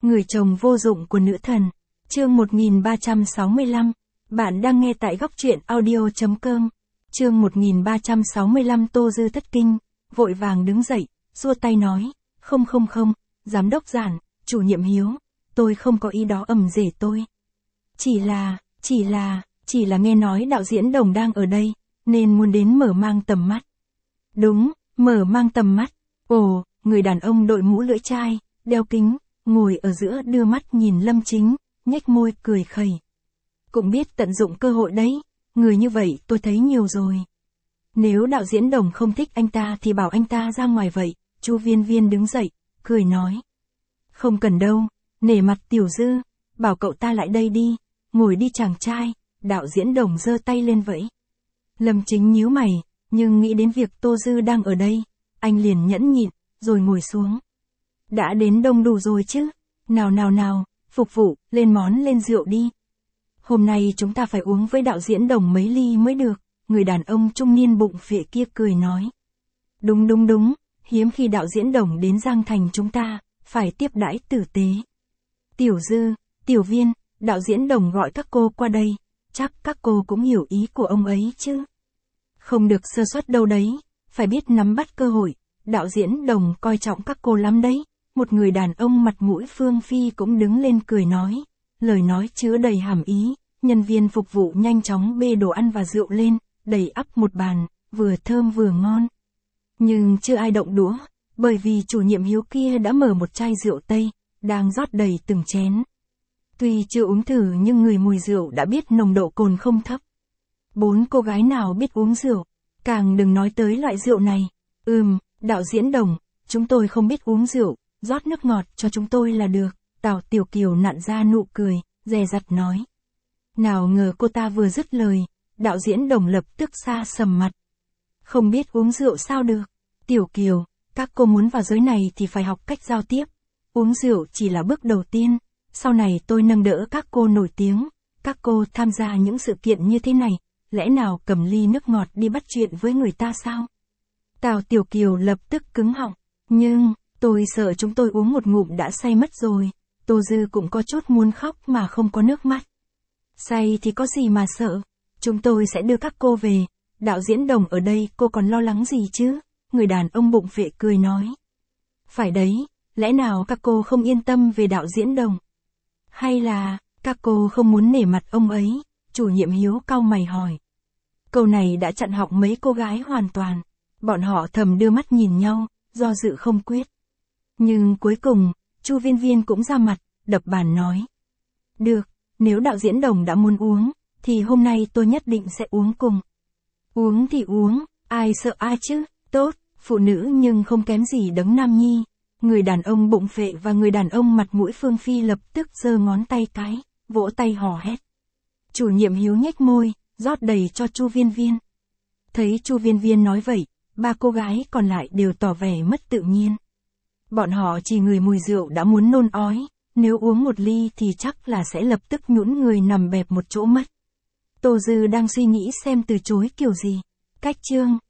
Người chồng vô dụng của nữ thần. Chương 1365. Bạn đang nghe tại góc truyện audio.com. Chương 1365. Tô Dư thất kinh, vội vàng đứng dậy, xua tay nói, không, giám đốc Giản, chủ nhiệm Hiếu, tôi không có ý đó rể tôi. Chỉ là nghe nói đạo diễn Đồng đang ở đây, nên muốn đến mở mang tầm mắt. Đúng, mở mang tầm mắt. Ồ, người đàn ông đội mũ lưỡi chai, đeo kính, ngồi ở giữa đưa mắt nhìn Lâm Chính, nhếch môi cười khẩy. Cũng biết tận dụng cơ hội đấy, người như vậy tôi thấy nhiều rồi. Nếu đạo diễn Đồng không thích anh ta thì bảo anh ta ra ngoài vậy. Chu Viên Viên đứng dậy, cười nói. Không cần đâu, nể mặt Tiểu Dư, bảo cậu ta lại đây đi, ngồi đi chàng trai. Đạo diễn Đồng giơ tay lên vẫy. Lâm Chính nhíu mày, nhưng nghĩ đến việc Tô Dư đang ở đây, anh liền nhẫn nhịn, rồi ngồi xuống. Đã đến đông đủ rồi chứ, nào, phục vụ, lên món lên rượu đi. Hôm nay chúng ta phải uống với đạo diễn Đồng mấy ly mới được, người đàn ông trung niên bụng phệ kia cười nói. Đúng, hiếm khi đạo diễn Đồng đến Giang Thành chúng ta, phải tiếp đãi tử tế. Tiểu Dư, Tiểu Viên, đạo diễn Đồng gọi các cô qua đây, chắc các cô cũng hiểu ý của ông ấy chứ. Không được sơ suất đâu đấy, phải biết nắm bắt cơ hội, đạo diễn Đồng coi trọng các cô lắm đấy. Một người đàn ông mặt mũi phương phi cũng đứng lên cười nói, lời nói chứa đầy hàm ý. Nhân viên phục vụ nhanh chóng bê đồ ăn và rượu lên, đầy ắp một bàn, vừa thơm vừa ngon. Nhưng chưa ai động đũa, bởi vì chủ nhiệm Hiếu kia đã mở một chai rượu Tây, đang rót đầy từng chén. Tuy chưa uống thử nhưng người mùi rượu đã biết nồng độ cồn không thấp. 4 cô gái nào biết uống rượu, càng đừng nói tới loại rượu này. Đạo diễn Đồng, chúng tôi không biết uống rượu, rót nước ngọt cho chúng tôi là được. Tào Tiểu Kiều nặn ra nụ cười, dè dặt nói. Nào ngờ cô ta vừa dứt lời, đạo diễn Đồng lập tức xa sầm mặt. Không biết uống rượu sao được. Tiểu Kiều, các cô muốn vào giới này thì phải học cách giao tiếp. Uống rượu chỉ là bước đầu tiên, sau này tôi nâng đỡ các cô nổi tiếng. Các cô tham gia những sự kiện như thế này, lẽ nào cầm ly nước ngọt đi bắt chuyện với người ta sao? Tào Tiểu Kiều lập tức cứng họng, nhưng, tôi sợ chúng tôi uống một ngụm đã say mất rồi. Tô Dư cũng có chút muốn khóc mà không có nước mắt. Say thì có gì mà sợ, chúng tôi sẽ đưa các cô về, đạo diễn Đồng ở đây cô còn lo lắng gì chứ? Người đàn ông bụng phệ cười nói. Phải đấy, lẽ nào các cô không yên tâm về đạo diễn Đồng? Hay là, các cô không muốn nể mặt ông ấy? Chủ nhiệm Hiếu cau mày hỏi. Câu này đã chặn họng mấy cô gái hoàn toàn. Bọn họ thầm đưa mắt nhìn nhau, do dự không quyết. Nhưng cuối cùng, Chu Viên Viên cũng ra mặt, đập bàn nói. Được, nếu đạo diễn Đồng đã muốn uống, thì hôm nay tôi nhất định sẽ uống cùng. Uống thì uống, ai sợ ai chứ, tốt, phụ nữ nhưng không kém gì đấng nam nhi. Người đàn ông bụng phệ và người đàn ông mặt mũi phương phi lập tức giơ ngón tay cái, vỗ tay hò hét. Chủ nhiệm Hiếu nhếch môi, rót đầy cho Chu Viên Viên. Thấy Chu Viên Viên nói vậy, 3 cô gái còn lại đều tỏ vẻ mất tự nhiên. Bọn họ chỉ ngửi mùi rượu đã muốn nôn ói, nếu uống một ly thì chắc là sẽ lập tức nhũn người nằm bẹp một chỗ mất. Tô Dư đang suy nghĩ xem từ chối kiểu gì. Cách chương